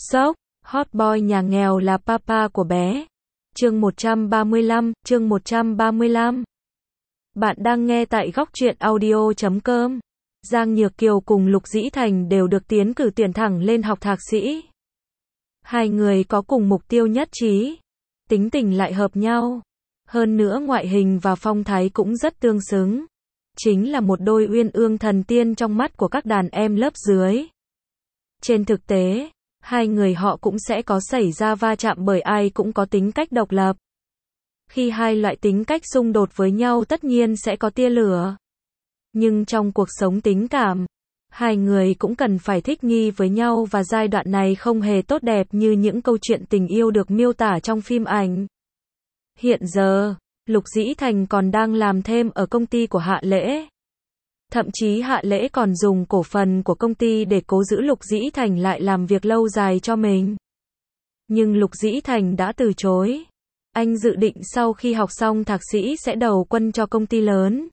Sốc, hot boy nhà nghèo là papa của bé. Chương 135. Bạn đang nghe tại góc truyện audio.com. Giang Nhược Kiều cùng Lục Dĩ Thành đều được tiến cử tuyển thẳng lên học thạc sĩ. Hai người có cùng mục tiêu nhất trí, tính tình lại hợp nhau. Hơn nữa ngoại hình và phong thái cũng rất tương xứng. Chính là một đôi uyên ương thần tiên trong mắt của các đàn em lớp dưới. Trên thực tế, hai người họ cũng sẽ có xảy ra va chạm bởi ai cũng có tính cách độc lập. Khi hai loại tính cách xung đột với nhau tất nhiên sẽ có tia lửa. Nhưng trong cuộc sống tình cảm, hai người cũng cần phải thích nghi với nhau và giai đoạn này không hề tốt đẹp như những câu chuyện tình yêu được miêu tả trong phim ảnh. Hiện giờ, Lục Dĩ Thành còn đang làm thêm ở công ty của Hạ Lễ. Thậm chí Hạ Lễ còn dùng cổ phần của công ty để cố giữ Lục Dĩ Thành lại làm việc lâu dài cho mình. Nhưng Lục Dĩ Thành đã từ chối. Anh dự định sau khi học xong thạc sĩ sẽ đầu quân cho công ty lớn.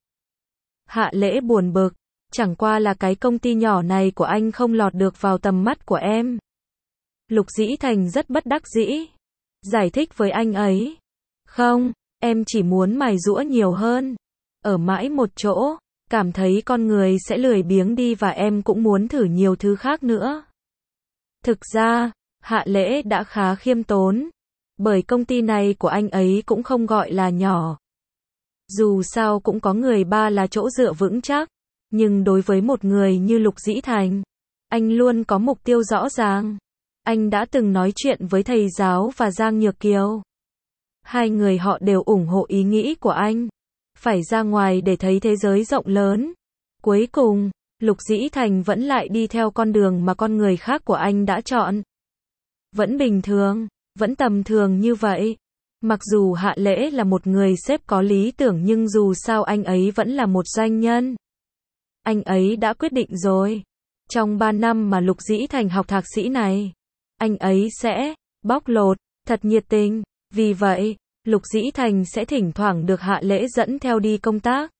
Hạ Lễ buồn bực, chẳng qua là cái công ty nhỏ này của anh không lọt được vào tầm mắt của em. Lục Dĩ Thành rất bất đắc dĩ, giải thích với anh ấy. Không, em chỉ muốn mài giũa nhiều hơn. Ở mãi một chỗ, cảm thấy con người sẽ lười biếng đi và em cũng muốn thử nhiều thứ khác nữa. Thực ra, Hạ Lễ đã khá khiêm tốn, bởi công ty này của anh ấy cũng không gọi là nhỏ. Dù sao cũng có người ba là chỗ dựa vững chắc, nhưng đối với một người như Lục Dĩ Thành, anh luôn có mục tiêu rõ ràng. Anh đã từng nói chuyện với thầy giáo và Giang Nhược Kiều. Hai người họ đều ủng hộ ý nghĩ của anh, phải ra ngoài để thấy thế giới rộng lớn. Cuối cùng, Lục Dĩ Thành vẫn lại đi theo con đường mà con người khác của anh đã chọn. Vẫn bình thường, vẫn tầm thường như vậy. Mặc dù Hạ Lễ là một người sếp có lý tưởng nhưng dù sao anh ấy vẫn là một doanh nhân. Anh ấy đã quyết định rồi. Trong 3 năm mà Lục Dĩ Thành học thạc sĩ này, anh ấy sẽ bóc lột, thật nhiệt tình. Vì vậy, Lục Dĩ Thành sẽ thỉnh thoảng được Hạ Lễ dẫn theo đi công tác.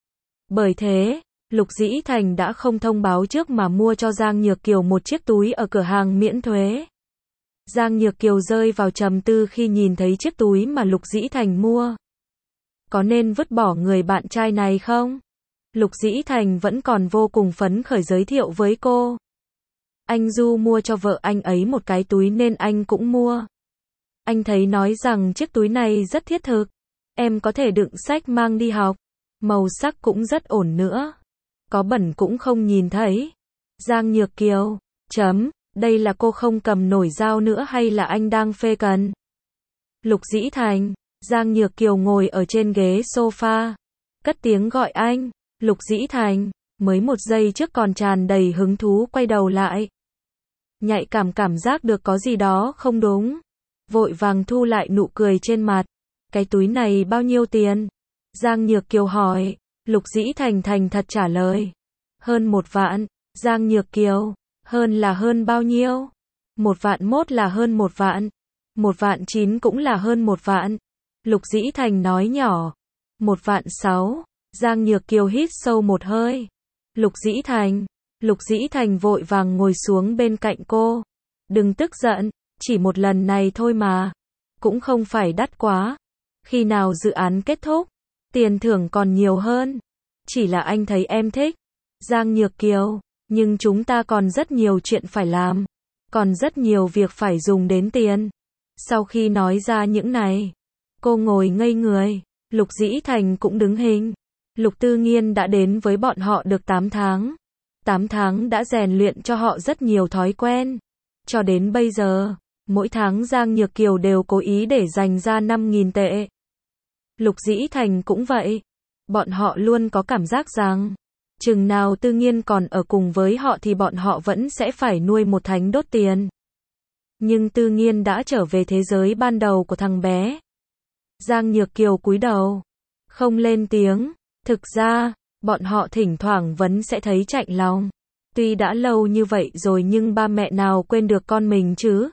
Bởi thế, Lục Dĩ Thành đã không thông báo trước mà mua cho Giang Nhược Kiều một chiếc túi ở cửa hàng miễn thuế. Giang Nhược Kiều rơi vào trầm tư khi nhìn thấy chiếc túi mà Lục Dĩ Thành mua. Có nên vứt bỏ người bạn trai này không? Lục Dĩ Thành vẫn còn vô cùng phấn khởi giới thiệu với cô. Anh Du mua cho vợ anh ấy một cái túi nên anh cũng mua. Anh thấy nói rằng chiếc túi này rất thiết thực. Em có thể đựng sách mang đi học. Màu sắc cũng rất ổn nữa. Có bẩn cũng không nhìn thấy. Giang Nhược Kiều. Đây là cô không cầm nổi dao nữa hay là anh đang phê cần? Lục Dĩ Thành. Giang Nhược Kiều ngồi ở trên ghế sofa. Cất tiếng gọi anh. Lục Dĩ Thành. Mới một giây trước còn tràn đầy hứng thú quay đầu lại. Nhạy cảm giác được có gì đó không đúng. Vội vàng thu lại nụ cười trên mặt. Cái túi này bao nhiêu tiền? Giang Nhược Kiều hỏi. Lục Dĩ Thành thành thật trả lời. Hơn 1 vạn. Giang Nhược Kiều. Hơn là hơn bao nhiêu? 1 vạn mốt là hơn 1 vạn. 1 vạn 9 cũng là hơn 1 vạn. Lục Dĩ Thành nói nhỏ. 1 vạn 6. Giang Nhược Kiều hít sâu một hơi. Lục Dĩ Thành. Lục Dĩ Thành vội vàng ngồi xuống bên cạnh cô. Đừng tức giận, chỉ một lần này thôi mà. Cũng không phải đắt quá. Khi nào dự án kết thúc, tiền thưởng còn nhiều hơn. Chỉ là anh thấy em thích. Giang Nhược Kiều. Nhưng chúng ta còn rất nhiều chuyện phải làm. Còn rất nhiều việc phải dùng đến tiền. Sau khi nói ra những này, cô ngồi ngây người. Lục Dĩ Thành cũng đứng hình. Lục Tư Nghiên đã đến với bọn họ được 8 tháng. 8 tháng đã rèn luyện cho họ rất nhiều thói quen. Cho đến bây giờ, mỗi tháng Giang Nhược Kiều đều cố ý để dành ra 5.000 tệ. Lục Dĩ Thành cũng vậy. Bọn họ luôn có cảm giác rằng, chừng nào Tư Nghiên còn ở cùng với họ thì bọn họ vẫn sẽ phải nuôi một thánh đốt tiền. Nhưng Tư Nghiên đã trở về thế giới ban đầu của thằng bé. Giang Nhược Kiều cúi đầu, không lên tiếng. Thực ra, bọn họ thỉnh thoảng vẫn sẽ thấy chạnh lòng. Tuy đã lâu như vậy rồi nhưng ba mẹ nào quên được con mình chứ?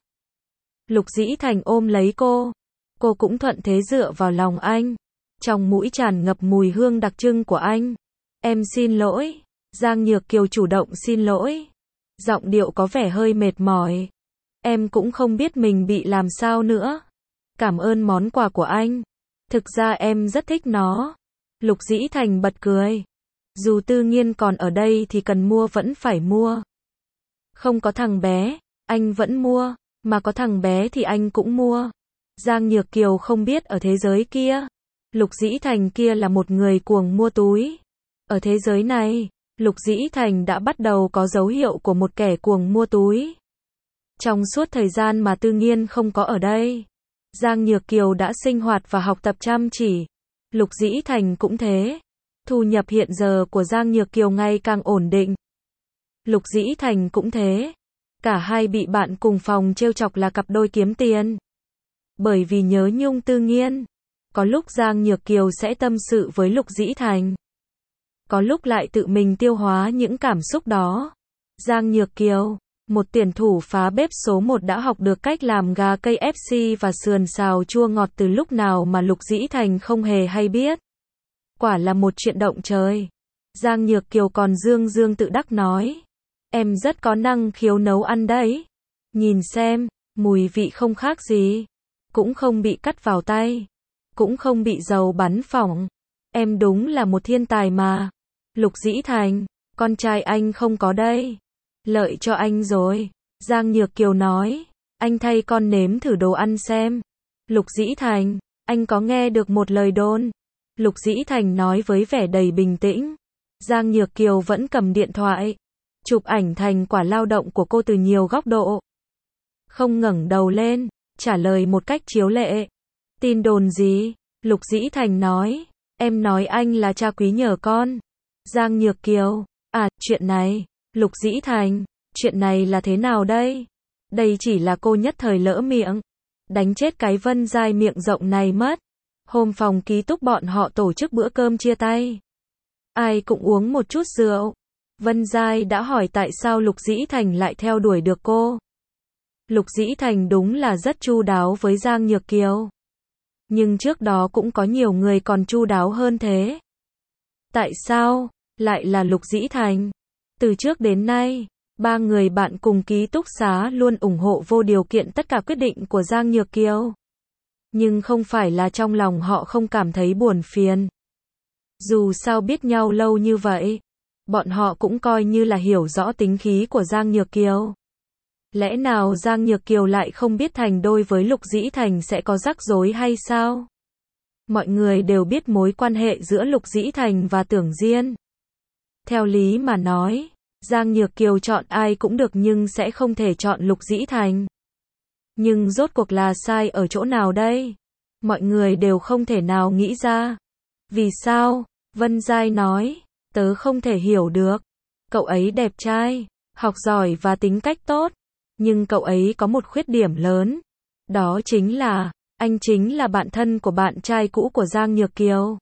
Lục Dĩ Thành ôm lấy cô. Cô cũng thuận thế dựa vào lòng anh. Trong mũi tràn ngập mùi hương đặc trưng của anh. Em xin lỗi. Giang Nhược Kiều chủ động xin lỗi. Giọng điệu có vẻ hơi mệt mỏi. Em cũng không biết mình bị làm sao nữa. Cảm ơn món quà của anh. Thực ra em rất thích nó. Lục Dĩ Thành bật cười. Dù Tư Nghiên còn ở đây thì cần mua vẫn phải mua. Không có thằng bé, anh vẫn mua. Mà có thằng bé thì anh cũng mua. Giang Nhược Kiều không biết ở thế giới kia, Lục Dĩ Thành kia là một người cuồng mua túi. Ở thế giới này, Lục Dĩ Thành đã bắt đầu có dấu hiệu của một kẻ cuồng mua túi. Trong suốt thời gian mà Tư Nghiên không có ở đây, Giang Nhược Kiều đã sinh hoạt và học tập chăm chỉ. Lục Dĩ Thành cũng thế. Thu nhập hiện giờ của Giang Nhược Kiều ngày càng ổn định. Lục Dĩ Thành cũng thế. Cả hai bị bạn cùng phòng trêu chọc là cặp đôi kiếm tiền. Bởi vì nhớ nhung Tư Nghiên, có lúc Giang Nhược Kiều sẽ tâm sự với Lục Dĩ Thành. Có lúc lại tự mình tiêu hóa những cảm xúc đó. Giang Nhược Kiều, một tuyển thủ phá bếp số 1 đã học được cách làm gà KFC và sườn xào chua ngọt từ lúc nào mà Lục Dĩ Thành không hề hay biết. Quả là một chuyện động trời. Giang Nhược Kiều còn dương dương tự đắc nói. Em rất có năng khiếu nấu ăn đấy. Nhìn xem, mùi vị không khác gì. Cũng không bị cắt vào tay. Cũng không bị dầu bắn phỏng. Em đúng là một thiên tài mà. Lục Dĩ Thành, con trai anh không có đây. Lợi cho anh rồi. Giang Nhược Kiều nói. Anh thay con nếm thử đồ ăn xem. Lục Dĩ Thành, anh có nghe được một lời đồn. Lục Dĩ Thành nói với vẻ đầy bình tĩnh. Giang Nhược Kiều vẫn cầm điện thoại, chụp ảnh thành quả lao động của cô từ nhiều góc độ. Không ngẩng đầu lên, trả lời một cách chiếu lệ. Tin đồn gì? Lục Dĩ Thành nói. Em nói anh là cha quý nhờ con. Giang Nhược Kiều. À, chuyện này. Lục Dĩ Thành. Chuyện này là thế nào đây? Đây chỉ là cô nhất thời lỡ miệng. Đánh chết cái Vân Giai miệng rộng này mất. Hôm phòng ký túc bọn họ tổ chức bữa cơm chia tay. Ai cũng uống một chút rượu. Vân Giai đã hỏi tại sao Lục Dĩ Thành lại theo đuổi được cô. Lục Dĩ Thành đúng là rất chu đáo với Giang Nhược Kiều. Nhưng trước đó cũng có nhiều người còn chu đáo hơn thế. Tại sao lại là Lục Dĩ Thành? Từ trước đến nay, ba người bạn cùng ký túc xá luôn ủng hộ vô điều kiện tất cả quyết định của Giang Nhược Kiều. Nhưng không phải là trong lòng họ không cảm thấy buồn phiền. Dù sao biết nhau lâu như vậy, bọn họ cũng coi như là hiểu rõ tính khí của Giang Nhược Kiều. Lẽ nào Giang Nhược Kiều lại không biết thành đôi với Lục Dĩ Thành sẽ có rắc rối hay sao? Mọi người đều biết mối quan hệ giữa Lục Dĩ Thành và Tưởng Diên. Theo lý mà nói, Giang Nhược Kiều chọn ai cũng được nhưng sẽ không thể chọn Lục Dĩ Thành. Nhưng rốt cuộc là sai ở chỗ nào đây? Mọi người đều không thể nào nghĩ ra. Vì sao? Vân Giai nói, tớ không thể hiểu được. Cậu ấy đẹp trai, học giỏi và tính cách tốt. Nhưng cậu ấy có một khuyết điểm lớn. Đó chính là, anh chính là bạn thân của bạn trai cũ của Giang Nhược Kiều.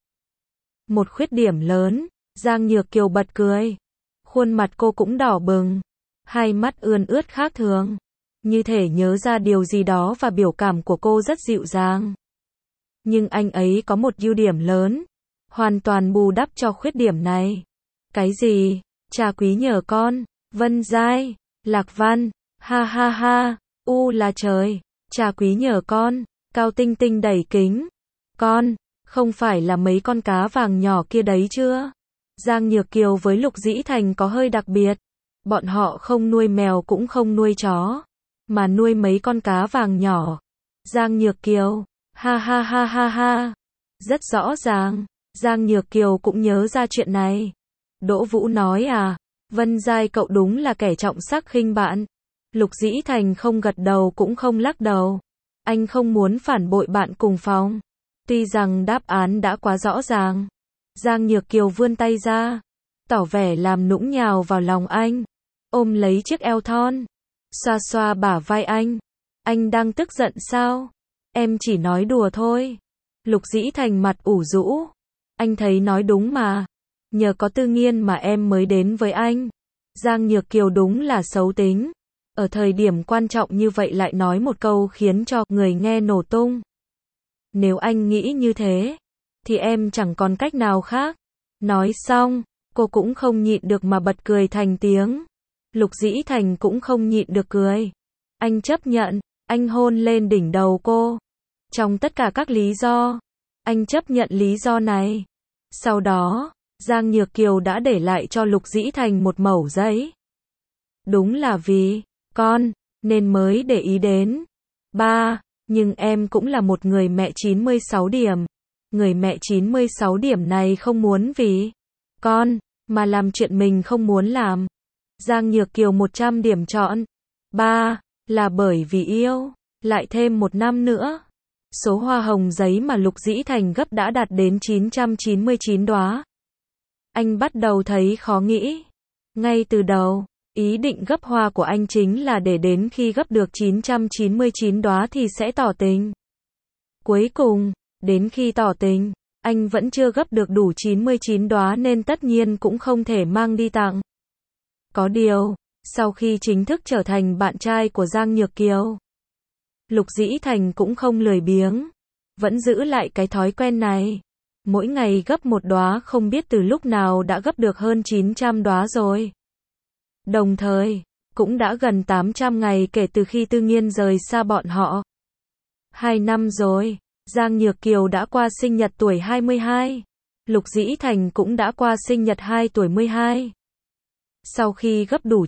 Một khuyết điểm lớn, Giang Nhược Kiều bật cười. Khuôn mặt cô cũng đỏ bừng. Hai mắt ươn ướt khác thường. Như thể nhớ ra điều gì đó và biểu cảm của cô rất dịu dàng. Nhưng anh ấy có một ưu điểm lớn. Hoàn toàn bù đắp cho khuyết điểm này. Cái gì? Cha quý nhờ con. Vân Giai. Lạc Văn. Ha ha ha. U là trời. Cha quý nhờ con. Cao Tinh Tinh đẩy kính. Con. Không phải là mấy con cá vàng nhỏ kia đấy chưa? Giang Nhược Kiều với Lục Dĩ Thành có hơi đặc biệt. Bọn họ không nuôi mèo cũng không nuôi chó. Mà nuôi mấy con cá vàng nhỏ. Giang Nhược Kiều. Ha ha ha ha ha. Rất rõ ràng. Giang Nhược Kiều cũng nhớ ra chuyện này. Đỗ Vũ nói à. Vân Giai cậu đúng là kẻ trọng sắc khinh bạn. Lục Dĩ Thành không gật đầu cũng không lắc đầu. Anh không muốn phản bội bạn cùng phòng. Tuy rằng đáp án đã quá rõ ràng. Giang Nhược Kiều vươn tay ra. Tỏ vẻ làm nũng nhào vào lòng anh. Ôm lấy chiếc eo thon. Xoa xoa bả vai anh. Anh đang tức giận sao? Em chỉ nói đùa thôi. Lục Dĩ Thành mặt ủ rũ. Anh thấy nói đúng mà. Nhờ có Tư Nghiên mà em mới đến với anh. Giang Nhược Kiều đúng là xấu tính. Ở thời điểm quan trọng như vậy lại nói một câu khiến cho người nghe nổ tung. Nếu anh nghĩ như thế, thì em chẳng còn cách nào khác. Nói xong, cô cũng không nhịn được mà bật cười thành tiếng. Lục Dĩ Thành cũng không nhịn được cười. Anh chấp nhận, anh hôn lên đỉnh đầu cô. Trong tất cả các lý do, anh chấp nhận lý do này. Sau đó, Giang Nhược Kiều đã để lại cho Lục Dĩ Thành một mẩu giấy. Đúng là vì con, nên mới để ý đến ba, nhưng em cũng là một người mẹ 96 điểm. Người mẹ 96 điểm này không muốn vì con, mà làm chuyện mình không muốn làm. Giang Nhược Kiều 100 điểm chọn ba, là bởi vì yêu, lại thêm 1 năm nữa. Số hoa hồng giấy mà Lục Dĩ Thành gấp đã đạt đến 999 đóa. Anh bắt đầu thấy khó nghĩ. Ngay từ đầu, ý định gấp hoa của anh chính là để đến khi gấp được 999 đóa thì sẽ tỏ tình. Cuối cùng, đến khi tỏ tình, anh vẫn chưa gấp được đủ 99 đóa nên tất nhiên cũng không thể mang đi tặng. Có điều, sau khi chính thức trở thành bạn trai của Giang Nhược Kiều, Lục Dĩ Thành cũng không lười biếng, vẫn giữ lại cái thói quen này. Mỗi ngày gấp một đóa, không biết từ lúc nào đã gấp được hơn 900 đóa rồi. Đồng thời, cũng đã gần 800 ngày kể từ khi Tư Nghiên rời xa bọn họ. 2 năm rồi, Giang Nhược Kiều đã qua sinh nhật tuổi 22. Lục Dĩ Thành cũng đã qua sinh nhật 2 tuổi 12. Sau khi gấp đủ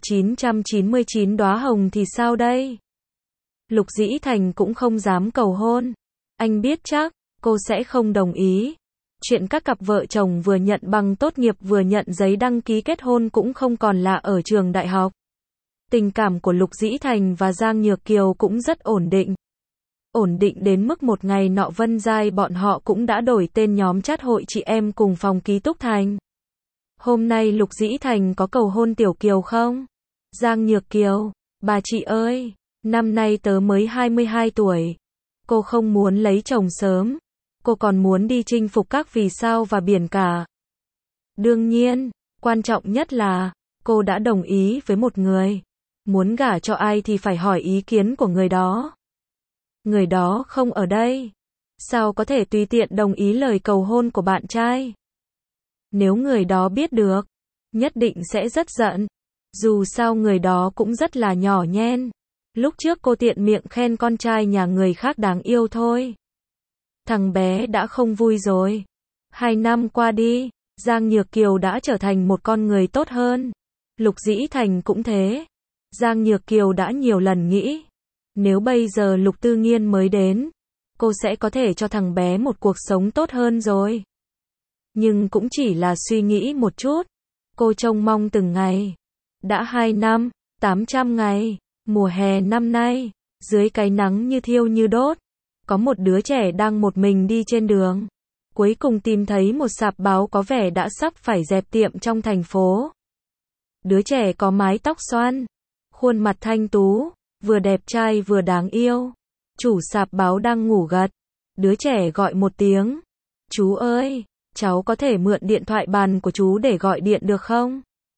999 đóa hồng thì sao đây? Lục Dĩ Thành cũng không dám cầu hôn. Anh biết chắc, cô sẽ không đồng ý. Chuyện các cặp vợ chồng vừa nhận bằng tốt nghiệp vừa nhận giấy đăng ký kết hôn cũng không còn lạ ở trường đại học. Tình cảm của Lục Dĩ Thành và Giang Nhược Kiều cũng rất ổn định. Ổn định đến mức một ngày nọ Vân Giai bọn họ cũng đã đổi tên nhóm chat hội chị em cùng phòng ký túc thành. Hôm nay Lục Dĩ Thành có cầu hôn Tiểu Kiều không? Giang Nhược Kiều, bà chị ơi, năm nay tớ mới 22 tuổi. Cô không muốn lấy chồng sớm. Cô còn muốn đi chinh phục các vì sao và biển cả. Đương nhiên, quan trọng nhất là, cô đã đồng ý với một người. Muốn gả cho ai thì phải hỏi ý kiến của người đó. Người đó không ở đây. Sao có thể tùy tiện đồng ý lời cầu hôn của bạn trai? Nếu người đó biết được, nhất định sẽ rất giận. Dù sao người đó cũng rất là nhỏ nhen. Lúc trước cô tiện miệng khen con trai nhà người khác đáng yêu thôi. Thằng bé đã không vui rồi. 2 năm qua đi, Giang Nhược Kiều đã trở thành một con người tốt hơn. Lục Dĩ Thành cũng thế. Giang Nhược Kiều đã nhiều lần nghĩ, nếu bây giờ Lục Tư Nghiên mới đến, cô sẽ có thể cho thằng bé một cuộc sống tốt hơn rồi. Nhưng cũng chỉ là suy nghĩ một chút. Cô trông mong từng ngày. Đã 2 năm, 800 ngày, mùa hè năm nay, dưới cái nắng như thiêu như đốt, có một đứa trẻ đang một mình đi trên đường. Cuối cùng tìm thấy một sạp báo có vẻ đã sắp phải dẹp tiệm trong thành phố. Đứa trẻ có mái tóc xoăn, khuôn mặt thanh tú, vừa đẹp trai vừa đáng yêu. Chủ sạp báo đang ngủ gật. Đứa trẻ gọi một tiếng. Chú ơi, cháu có thể mượn điện thoại bàn của chú để gọi điện được không?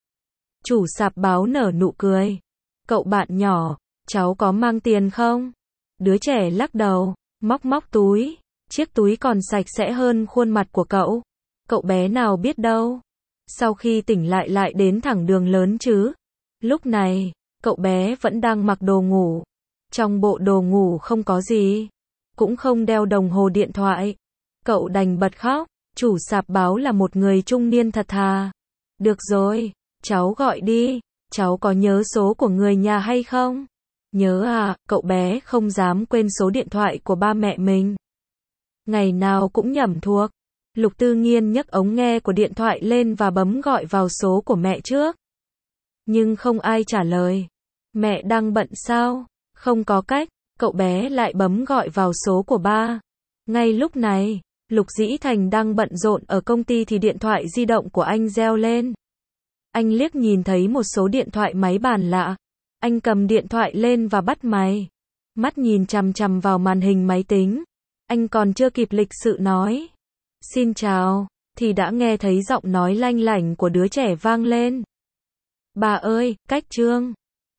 Chủ sạp báo nở nụ cười. Cậu bạn nhỏ, cháu có mang tiền không? Đứa trẻ lắc đầu, móc túi. Chiếc túi còn sạch sẽ hơn khuôn mặt của cậu. Cậu bé nào biết đâu. Sau khi tỉnh lại đến thẳng đường lớn chứ. Lúc này, cậu bé vẫn đang mặc đồ ngủ. Trong bộ đồ ngủ không có gì. Cũng không đeo đồng hồ điện thoại. Cậu đành bật khóc. Chủ sạp báo là một người trung niên thật thà. Được rồi, cháu gọi đi. Cháu có nhớ số của người nhà hay không? Nhớ à, cậu bé không dám quên số điện thoại của ba mẹ mình. Ngày nào cũng nhẩm thuộc. Lục Tư Nghiên nhấc ống nghe của điện thoại lên và bấm gọi vào số của mẹ trước. Nhưng không ai trả lời. Mẹ đang bận sao? Không có cách, cậu bé lại bấm gọi vào số của ba. Ngay lúc này, Lục Dĩ Thành đang bận rộn ở công ty thì điện thoại di động của anh reo lên. Anh liếc nhìn thấy một số điện thoại máy bàn lạ. Anh cầm điện thoại lên và bắt máy. Mắt nhìn chằm chằm vào màn hình máy tính. Anh còn chưa kịp lịch sự nói xin chào, thì đã nghe thấy giọng nói lanh lảnh của đứa trẻ vang lên. Bà ơi, cách Trương.